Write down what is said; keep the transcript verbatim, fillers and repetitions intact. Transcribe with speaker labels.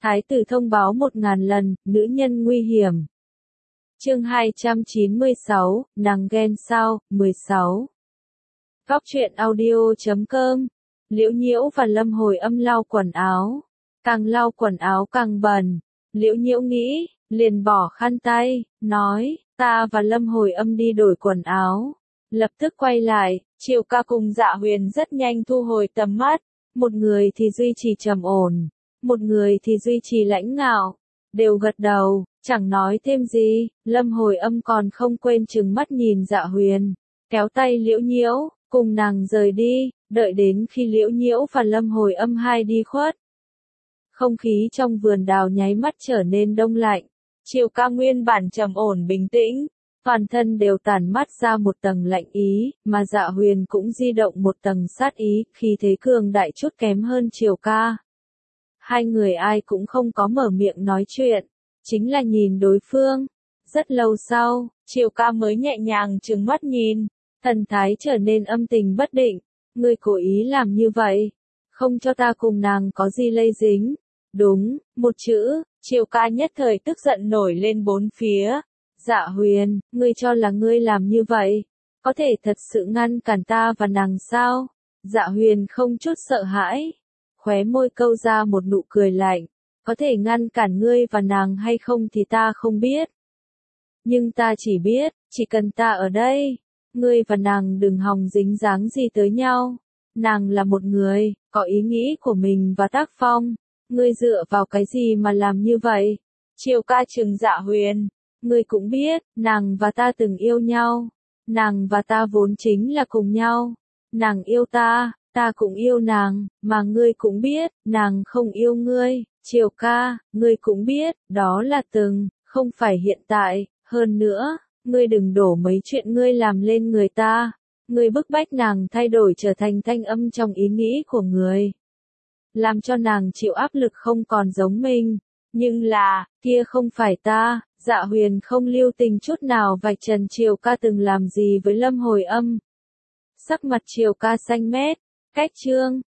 Speaker 1: Thái tử thông báo một ngàn lần, nữ nhân nguy hiểm. Chương hai trăm chín mươi sáu, nàng ghen sao, mười sáu. Góc truyện audio chấm com. Liễu Nhiễu và Lâm Hồi Âm lau quần áo. Càng lau quần áo càng bẩn. Liễu Nhiễu nghĩ, liền bỏ khăn tay, nói, ta và Lâm Hồi Âm đi đổi quần áo. Lập tức quay lại, Triệu Ca cùng Dạ Huyền rất nhanh thu hồi tầm mắt. Một người thì duy trì trầm ổn, một người thì duy trì lãnh ngạo. Đều gật đầu, chẳng nói thêm gì. Lâm Hồi Âm còn không quên trừng mắt nhìn Dạ Huyền, kéo tay Liễu Nhiễu, cùng nàng rời đi. Đợi đến khi Liễu Nhiễu và Lâm Hồi Âm hai đi khuất, không khí trong vườn đào nháy mắt trở nên đông lạnh. Triệu Ca nguyên bản trầm ổn bình tĩnh, toàn thân đều tản mắt ra một tầng lạnh ý, mà Dạ Huyền cũng di động một tầng sát ý, khi thế cường đại chút kém hơn Triệu Ca. Hai người ai cũng không có mở miệng nói chuyện, chính là nhìn đối phương. Rất lâu sau, Triệu Ca mới nhẹ nhàng trừng mắt nhìn, thần thái trở nên âm tình bất định. Ngươi cố ý làm như vậy, không cho ta cùng nàng có gì lây dính. Đúng, một chữ. Triệu Ca nhất thời tức giận nổi lên bốn phía. Dạ Huyền, ngươi cho là ngươi làm như vậy, có thể thật sự ngăn cản ta và nàng sao? Dạ Huyền không chút sợ hãi, khóe môi câu ra một nụ cười lạnh. Có thể ngăn cản ngươi và nàng hay không thì ta không biết. Nhưng ta chỉ biết, chỉ cần ta ở đây, ngươi và nàng đừng hòng dính dáng gì tới nhau. Nàng là một người, có ý nghĩ của mình và tác phong. Ngươi dựa vào cái gì mà làm như vậy? Triệu Ca trừng Dạ Huyền. Ngươi cũng biết, nàng và ta từng yêu nhau. Nàng và ta vốn chính là cùng nhau. Nàng yêu ta, ta cũng yêu nàng, mà ngươi cũng biết, nàng không yêu ngươi. Triệu Ca, ngươi cũng biết, đó là từng, không phải hiện tại. Hơn nữa, ngươi đừng đổ mấy chuyện ngươi làm lên người ta. Ngươi bức bách nàng thay đổi trở thành thanh âm trong ý nghĩ của người, làm cho nàng chịu áp lực không còn giống mình. Nhưng là, kia không phải ta. Dạ Huyền không lưu tình chút nào vạch trần Triệu Ca từng làm gì với Lâm Hồi Âm. Sắc mặt Triệu Ca xanh mét. Cách chương